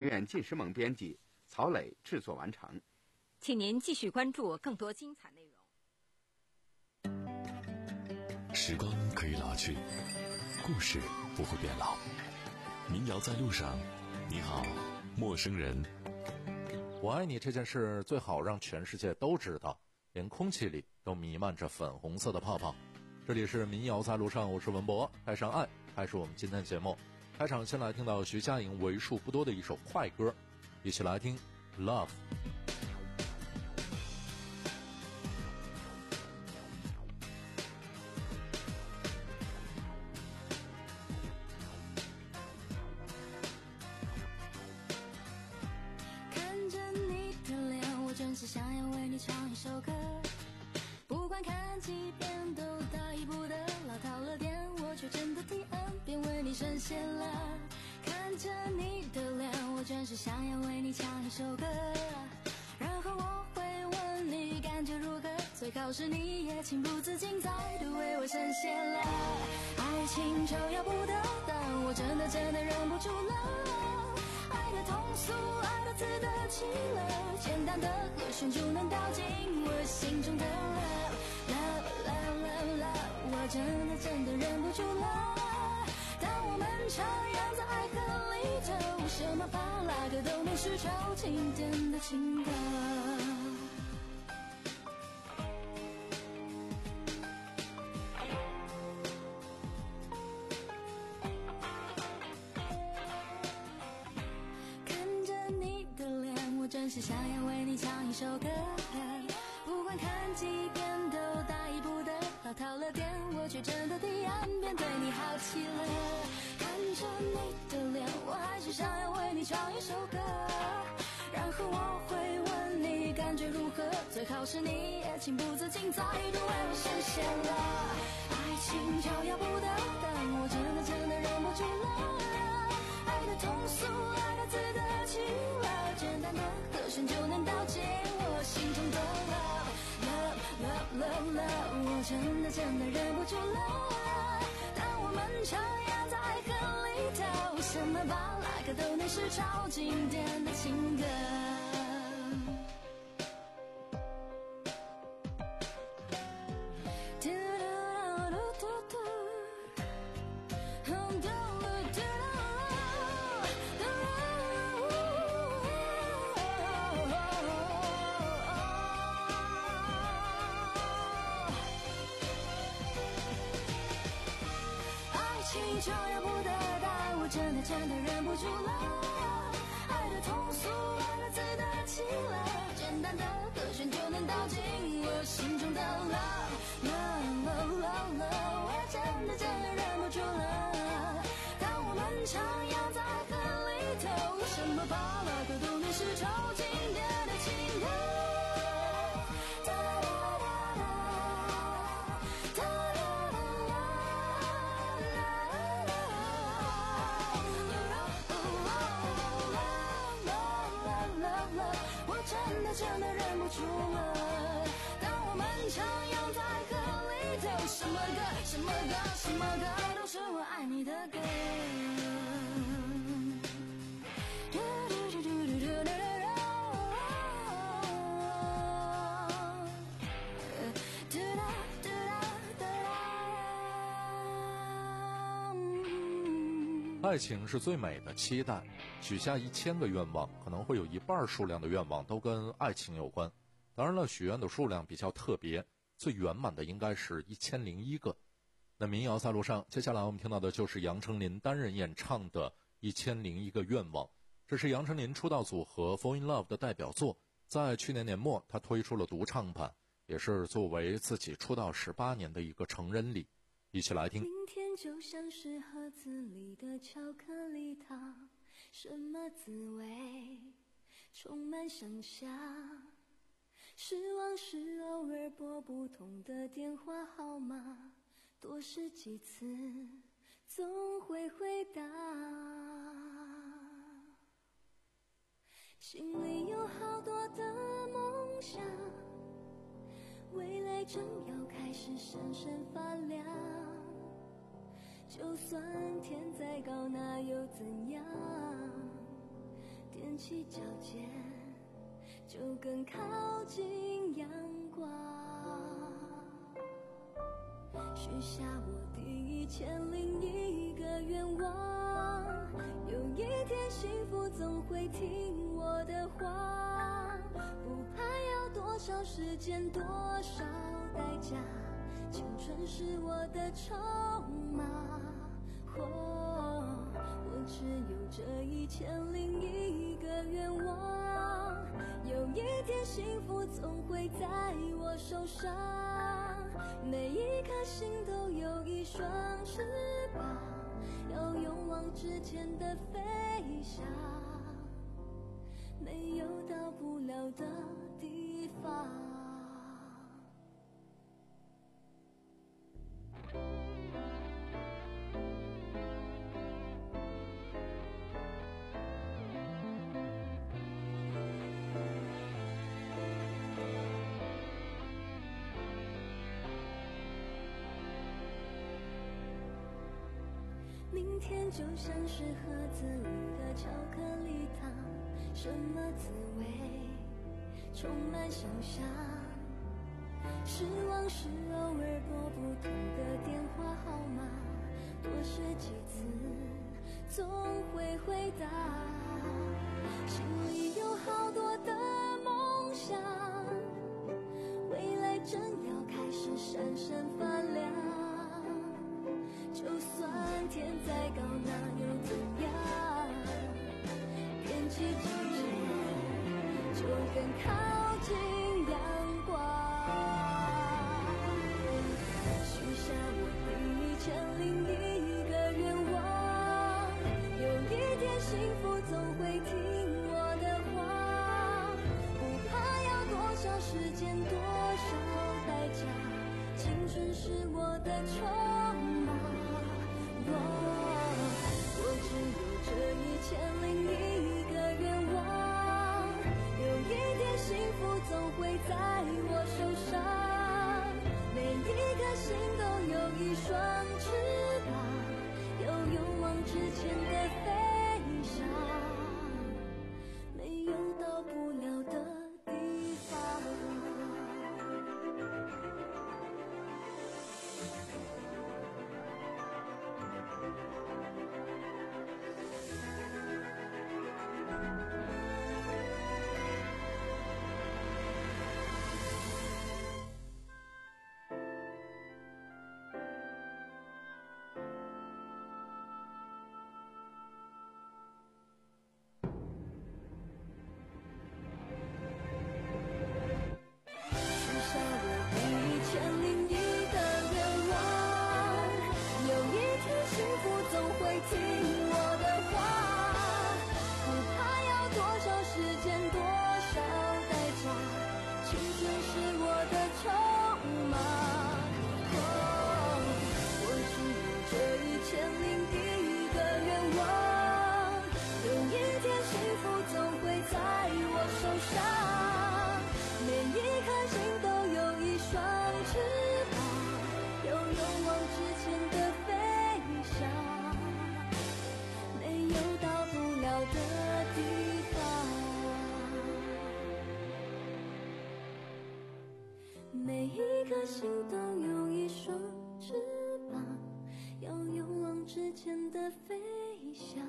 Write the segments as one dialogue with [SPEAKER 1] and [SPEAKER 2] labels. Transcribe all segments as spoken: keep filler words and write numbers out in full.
[SPEAKER 1] 院纪实盟编辑，曹磊制作完成。
[SPEAKER 2] 请您继续关注更多精彩内容。
[SPEAKER 3] 时光可以老去，故事不会变老。民谣在路上，你好，陌生人。
[SPEAKER 4] 我爱你这件事最好让全世界都知道，连空气里都弥漫着粉红色的泡泡。这里是民谣在路上，我是文博，爱上爱，开始我们今天的节目。开场先来听到徐佳莹为数不多的一首快歌，一起来听 Love。
[SPEAKER 5] 真是想要为你唱一首歌，不管看几遍都大意不得，老套了点，我却真的第 N 遍为你深陷了。看着你的脸，我真是想要为你唱一首歌，然后我会问你感觉如何，最好是你也情不自禁再度为我深陷了。爱情就要不得，但我真的真的忍不住了，爱的通俗，爱的自得其乐，简单的和弦就能道尽我心中的 love love love love love， 我真的真的忍不住了。当我们徜徉在爱河里头，什么巴拉歌都能是超经典的情歌。真是想要为你唱一首歌，不管看几遍都大意不得，老套了点，我却真的第 N 遍对你好极了。看着你的脸，我还是想要为你唱一首歌，然后我会问你感觉如何，最好是你也情不自禁再度为我深陷了。爱情就要不得，但我真的真的忍不住了，爱的通俗，爱的自得其乐，简单的和弦就能道尽我心中的 love love love love love， 我真的真的忍不住了。当我们徜徉在爱河里头，什么巴拉歌都能是超经典的情歌。就要不得，但我真的真的忍不住了，爱的通俗，爱的自得其乐，简单的和弦就能道尽我心中的 love love love love love， 我真的真的忍不住了。当我们徜徉在爱河里头，什么巴拉歌都能是超经典的情歌。真的忍不住了，当我们徜徉在河里头，什么歌什么歌什么歌都是我爱你的歌。
[SPEAKER 4] 爱情是最美的期待，许下一千个愿望，可能会有一半数量的愿望都跟爱情有关。当然了，许愿的数量比较特别，最圆满的应该是一千零一个。那民谣在路上，接下来我们听到的就是杨丞琳单人演唱的一千零一个愿望。这是杨丞琳出道组合 Fall in Love 的代表作，在去年年末她推出了独唱版，也是作为自己出道十八年的一个成人礼。一起来听。
[SPEAKER 5] 今天就像是盒子里的巧克力糖，什么滋味充满想象，失望是偶尔拨不通的电话号码，多试几次总会回答。心里有好多的梦想，未来正要开始闪闪发亮，就算天再高那又怎样，电踮起脚尖，就更靠近阳光。许下我第一千零一个愿望，有一天幸福总会听我的话，不怕要多少时间多少代价，青春是我的筹码。哦，我只有这一千零一个愿望，有一天幸福总会在我手上，每一颗心都有一双翅膀，要勇往直前的飞翔，没有到不了的地方。明天就像是盒子里的巧克力糖，什么滋味充满想象，失望是偶尔拨不通的电话号码，多试几次总会回答，心里有好多的梦想，未来正要开始闪闪发亮，就算天再高那又怎样，踮起脚尖就更靠近阳光。许下我第一千零一个愿望，有一天幸福总会听我的话，不怕要多少时间多少代价，青春是我的筹码。我只有这一千零一个愿望，有一天幸福总会在我手上，每一颗心都有一双翅膀，要勇往直前的飞翔，没有到不了的地方。每一颗心都有一双翅膀，要勇往直前的飞翔，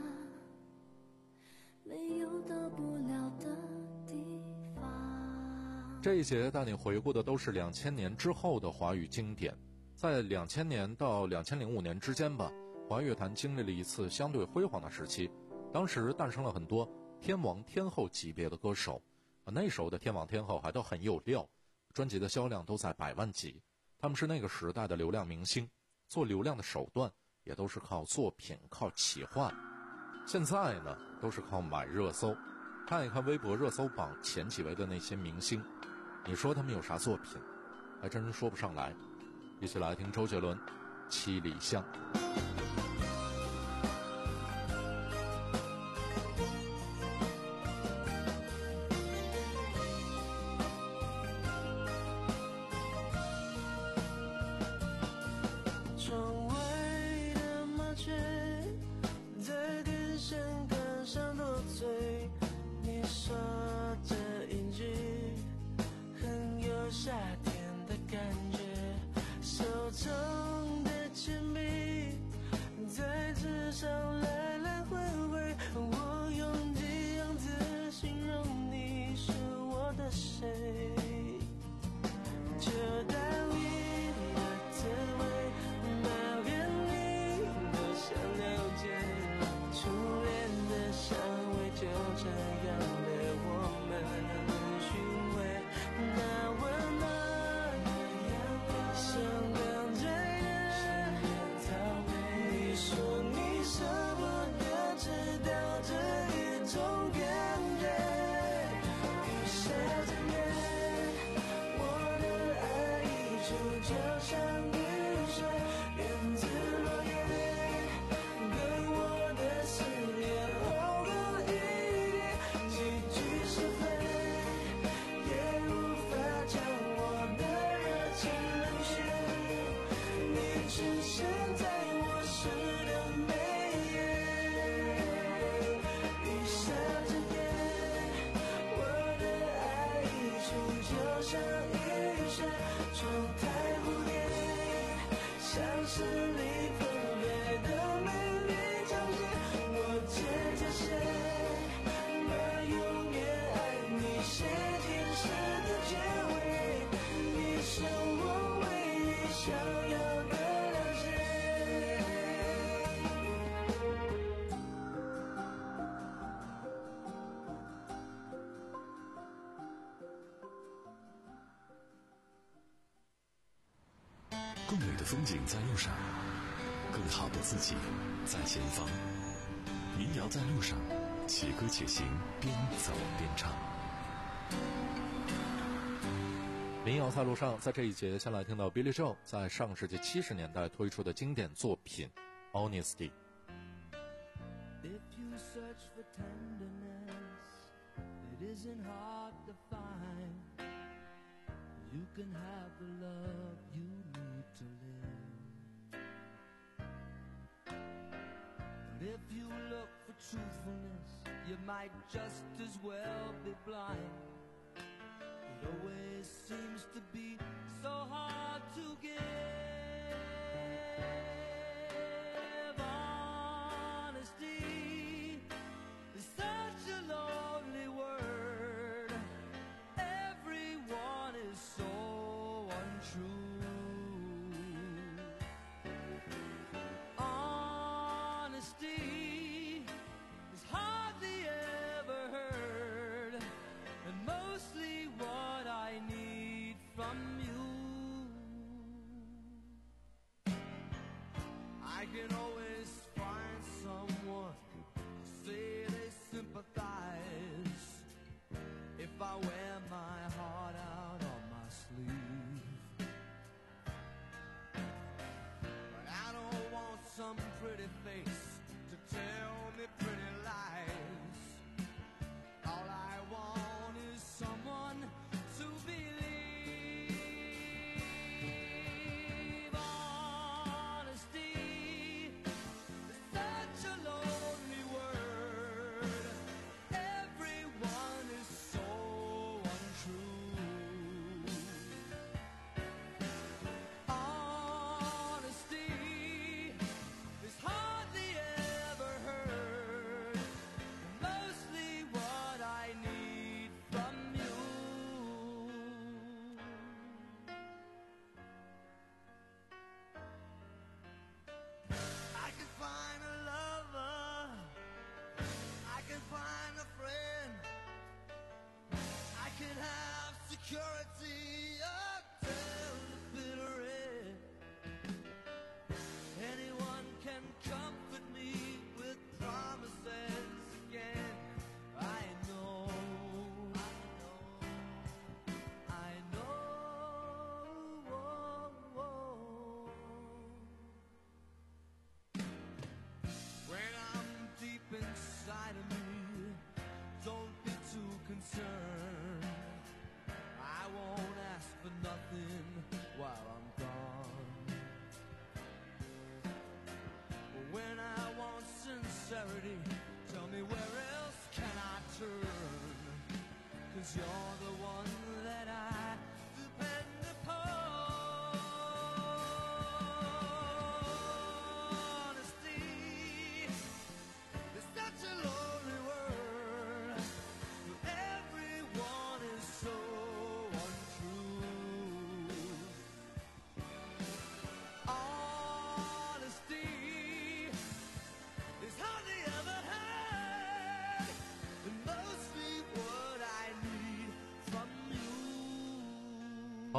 [SPEAKER 5] 没有到不了的地方。
[SPEAKER 4] 这一节带你回顾的都是两千年之后的华语经典。在两千年到两千零五年之间吧，华语乐坛经历了一次相对辉煌的时期，当时诞生了很多天王天后级别的歌手，那时候的天王天后还都很有料，专辑的销量都在百万级，他们是那个时代的流量明星，做流量的手段也都是靠作品靠企划。现在呢都是靠买热搜，看一看微博热搜榜前几位的那些明星，你说他们有啥作品还真说不上来。一起来听周杰伦《七里香》。
[SPEAKER 6] 窗外的麻雀在根线杆上多嘴， 这样的我们虚伪，那温暖像刚才的，你说你舍不得知道这一种感觉，雨下整夜，我的爱溢出就像雨水，源自落叶，跟我的思念厚过一叠，几句是非，也无法将我的热情冷却，你出现在我诗的每页，雨下整夜，我的爱溢出就像雨水，窗台蝴蝶，像是你分别的美丽场景，我借着写，把永远爱你写进诗的结尾，你是我唯一想要的了解。
[SPEAKER 3] 更美的风景在路上，更好的自己在前方。民谣在路上，且歌且行，边走边唱。
[SPEAKER 4] 民谣在路上，在这一节先来听到 Billy Joel 在上世纪七十年代推出的经典作品 Honesty。
[SPEAKER 6] If you search for tenderness, it isn't hard to find. You can have the love you need to live. But if you look for truthfulness, you might just as well be blind. It always seems to be so hard to give. Honesty is such a lonely word. Everyone is so untrue. Honesty is hardly ever heard, and mostly what I need from you. I can always find someone to say they sympathize if I wear my heart out on my sleeve. But I don't want some pretty face to tell me pretty lies. All I want is someone to believe. Honesty is such a lonely word. Everyone is so untrue. Honesty is hardly ever heard, and mostly what I need from you. I can find a lover, I can find a friend, I can have security until the bitter end. Anyone can comfort me with promises again. I know, I know, I know. When I'm deep inside of me, don't be too concerned. I won't ask for nothing while I'm gone. But when I want sincerity, tell me where else can I turn? 'Cause you're the one that I depend upon. Honesty is such a lonely word. Everyone is so untrue. Honesty is hardly ever heard, and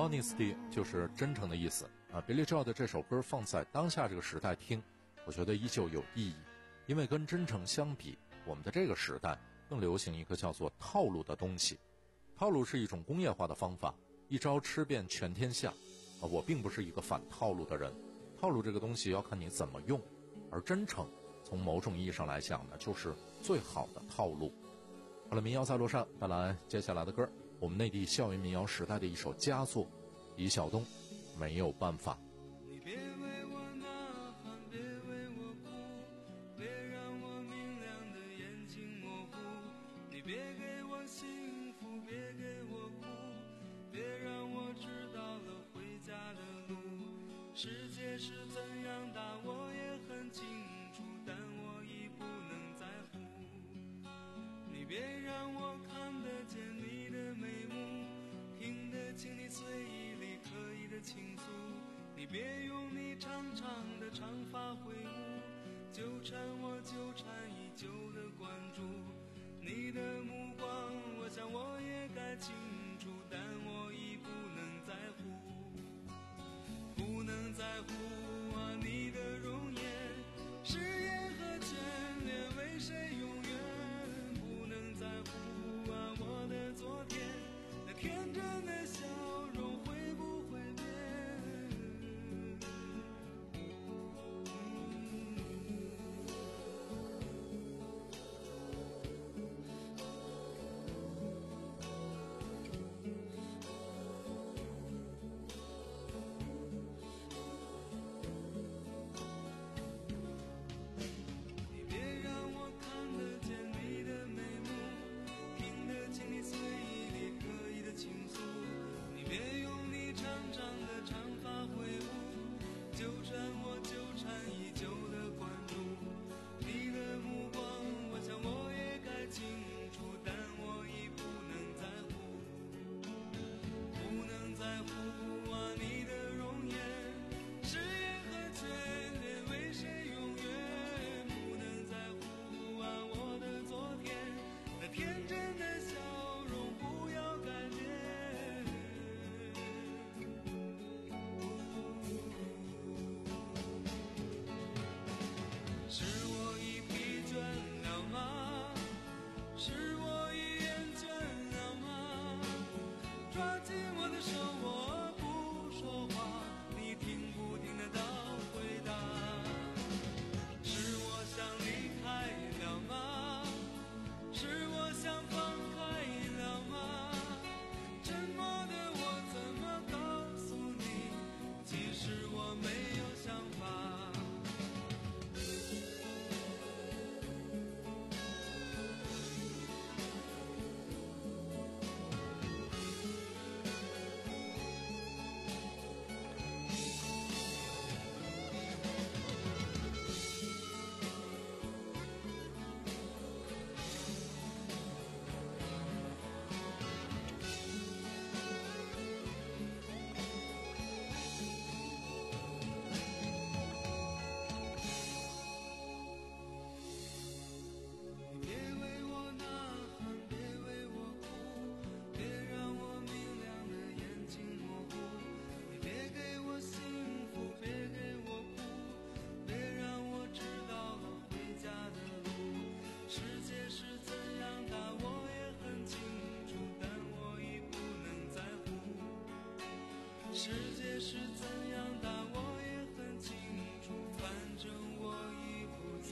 [SPEAKER 4] Honesty 就是真诚的意思啊。Billy Joel 的这首歌放在当下这个时代听，我觉得依旧有意义，因为跟真诚相比，我们的这个时代更流行一个叫做套路的东西。套路是一种工业化的方法，一招吃遍全天下啊。我并不是一个反套路的人，套路这个东西要看你怎么用，而真诚从某种意义上来讲呢，就是最好的套路。好了，民谣在路上，带来接下来的歌，我们内地校园民谣时代的一首佳作，李晓东，没有办法。
[SPEAKER 6] 你别为我呐喊，别为我哭，别让我明亮的眼睛模糊。你别给我幸福，别给我苦，别让我知道了回家的路。世界是怎样大，我也很清楚，但我已不能在乎。你别让我看得见你的眉目，听得清你嘴里刻意的倾诉。你别用你长长的长发挥舞，纠缠我纠缠已久的关注。你的目光我想我也该清楚，但我已不能在乎，不能在乎啊你的容颜，誓言和眷恋为谁永远，不能在乎啊我的昨天，那天真的笑容会不会变。世界是怎样大，我也很清楚，反正我已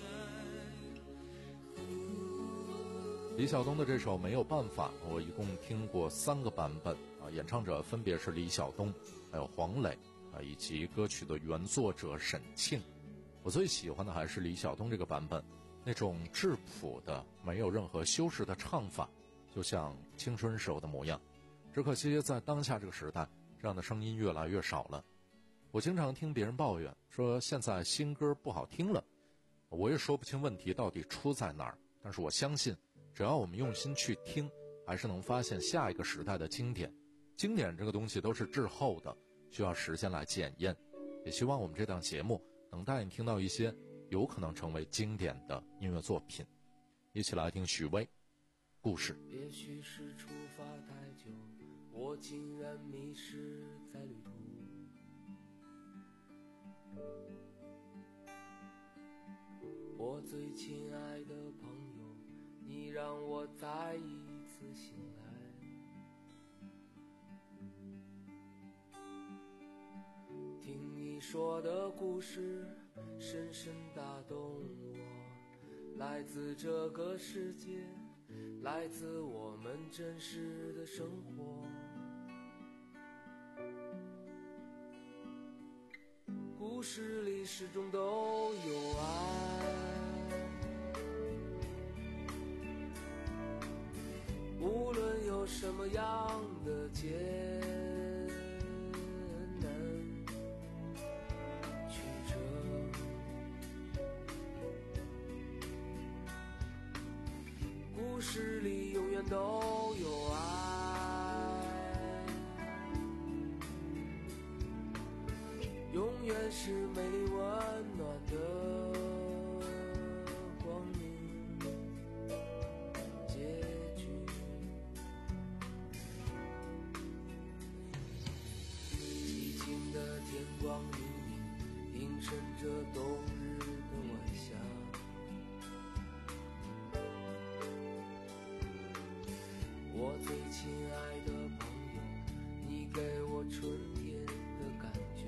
[SPEAKER 6] 不在乎。
[SPEAKER 4] 李晓东的这首没有办法，我一共听过三个版本啊，演唱者分别是李晓东，还有黄磊啊，以及歌曲的原作者沈庆。我最喜欢的还是李晓东这个版本，那种质朴的、没有任何修饰的唱法，就像青春时候的模样。只可惜在当下这个时代，这样的声音越来越少了。我经常听别人抱怨说现在新歌不好听了，我也说不清问题到底出在哪儿，但是我相信只要我们用心去听，还是能发现下一个时代的经典。经典这个东西都是滞后的，需要时间来检验。也希望我们这档节目能带你听到一些有可能成为经典的音乐作品。一起来听许巍。 故事。
[SPEAKER 6] 也许是出发太久，我竟然迷失在旅途。我最亲爱的朋友，你让我再一次醒来。听你说的故事深深打动我，来自这个世界，来自我们真实的生活。故事里始终都有爱，无论有什么样的艰难曲折，故事里永远都有爱，永远是美丽温暖的光明结局。寂静的天光明明，映衬着冬日的晚霞。我最亲爱的朋友，你给我春天的感觉。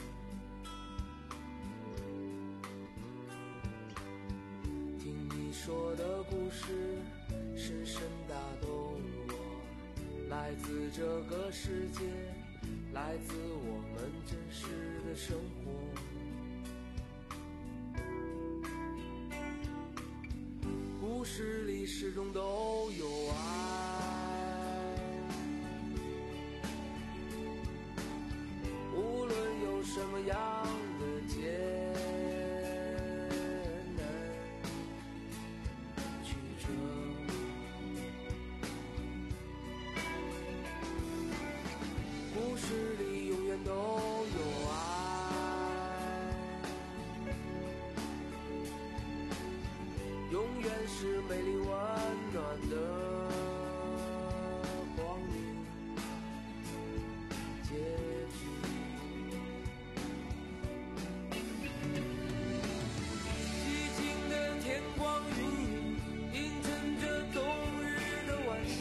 [SPEAKER 6] 听你说的故事深深打动我，来自这个世界，来自我们真实的生活。故事里始终都有爱，无论有什么样的艰难曲折，故事里永远都有爱，永远是美丽温暖的光明结局。寂静的天光云影，映衬着冬日的晚霞。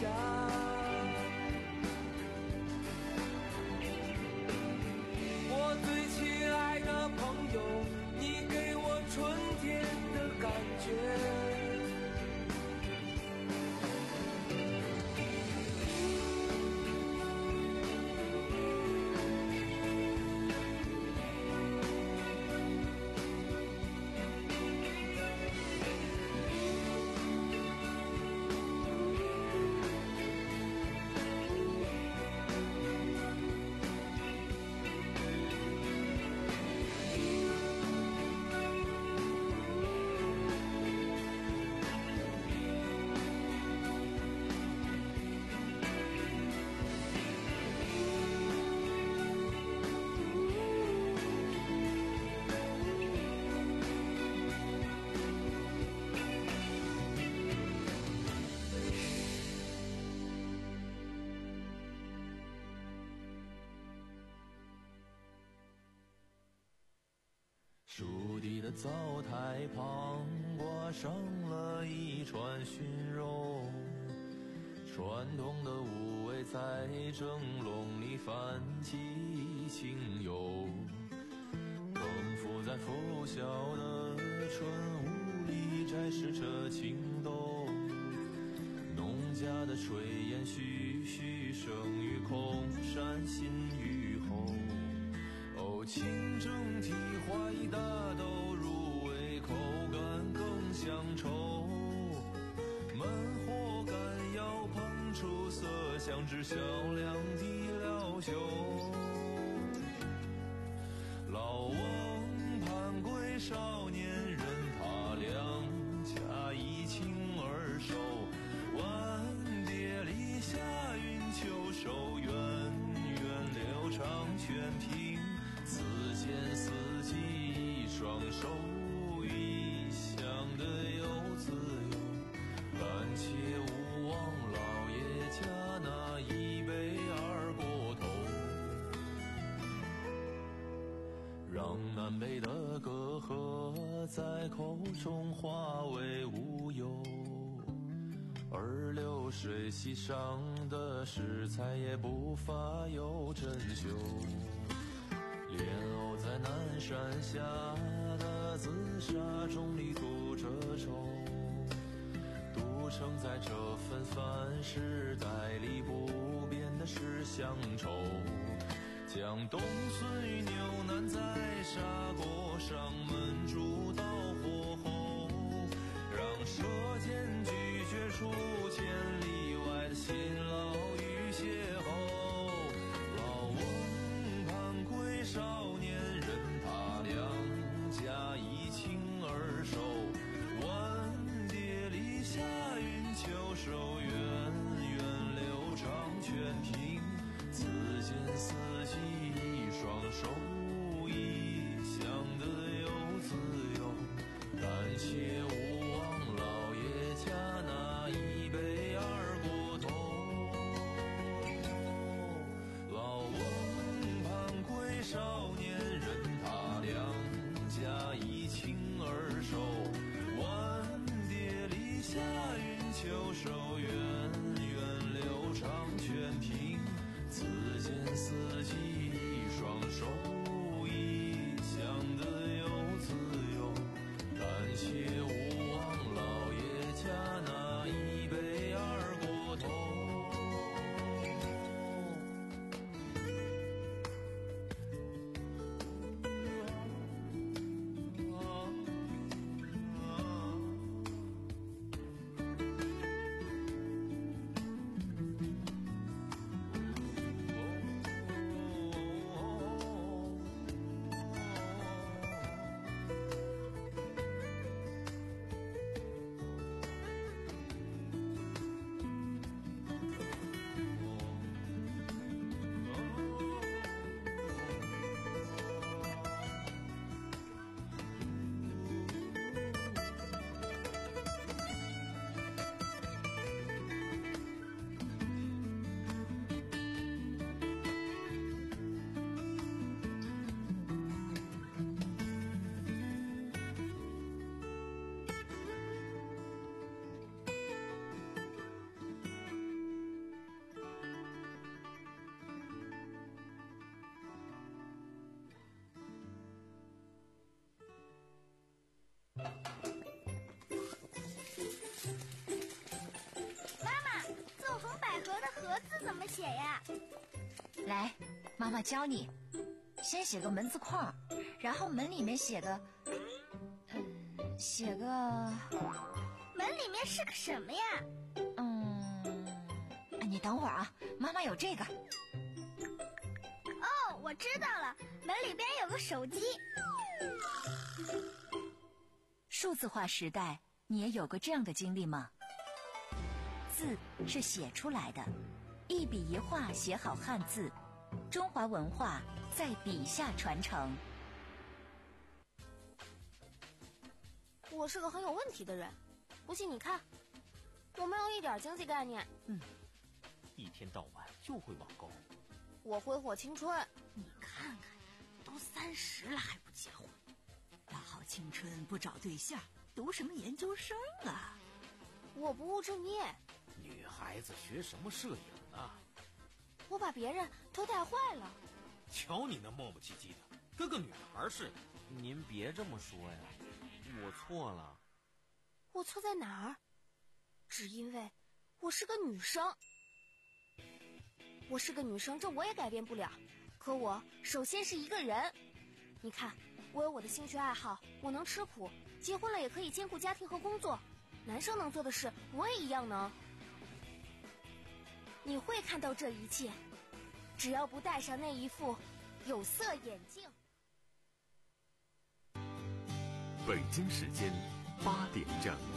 [SPEAKER 6] 我最亲爱的朋友，你给我春天的感觉。
[SPEAKER 7] 树地的灶台旁挂上了一串熏肉，传统的五味在蒸笼里泛起清油，更浮在拂晓的春雾里摘示着情动，农家的炊烟徐徐升于空山新雨后。哦，清蒸蹄花一大兜，入味口感更香稠，慢火干窑烹出色香之响亮的料酒。老翁盼归少年人，他两家一清二瘦，碗碟里下云秋收，源远流长全凭此间四季一双手，异乡的游子游，但且无望南北的隔阂在口中化为乌有，而流水席上的食材也不乏有珍馐。莲藕在南山下的紫砂中里吐着愁，独撑在这份凡事代理不变的是乡愁。将冬笋与牛腩在砂锅上焖煮到火候，让舌尖咀嚼出千里外的辛劳与邂逅。老翁盘归少年人，他两家一倾而收。晚蝶篱下云秋收，源远流长泉平。自见四季一双手，异乡的游自由。感谢吴王老爷家那一杯二锅头。老翁盘归少年人，他两家一倾而收。晚蝶篱下云秋收，源远流长泉平。自见四季一双手，异乡的游自由。感谢吴王老爷家那一杯二锅头。
[SPEAKER 8] 怎么写呀？
[SPEAKER 9] 来，妈妈教你，先写个门字框，然后门里面写个，嗯，写个，
[SPEAKER 8] 门里面是个什么呀？
[SPEAKER 9] 嗯，你等会儿啊，妈妈有这个。
[SPEAKER 8] 哦，我知道了，门里边有个手机。
[SPEAKER 9] 数字化时代，你也有过这样的经历吗？字是写出来的，一笔一画写好汉字，中华文化在笔下传承。
[SPEAKER 10] 我是个很有问题的人，不信你看，我没有一点经济概念。
[SPEAKER 11] 嗯，一天到晚就会网购。
[SPEAKER 10] 我挥霍青春。
[SPEAKER 12] 你看看，都三十了还不结婚，大好青春不找对象，读什么研究生啊？
[SPEAKER 10] 我不务正业。
[SPEAKER 11] 女孩子学什么摄影啊？
[SPEAKER 10] 我把别人都带坏了。
[SPEAKER 11] 瞧你那磨磨唧唧的，跟个女孩似的。
[SPEAKER 13] 您别这么说呀，我错了。
[SPEAKER 10] 我错在哪儿？只因为我是个女生。我是个女生，这我也改变不了。可我首先是一个人。你看，我有我的兴趣爱好，我能吃苦，结婚了也可以兼顾家庭和工作。男生能做的事，我也一样能。你会看到这一切，只要不戴上那一副有色眼镜。
[SPEAKER 3] 北京时间八点正。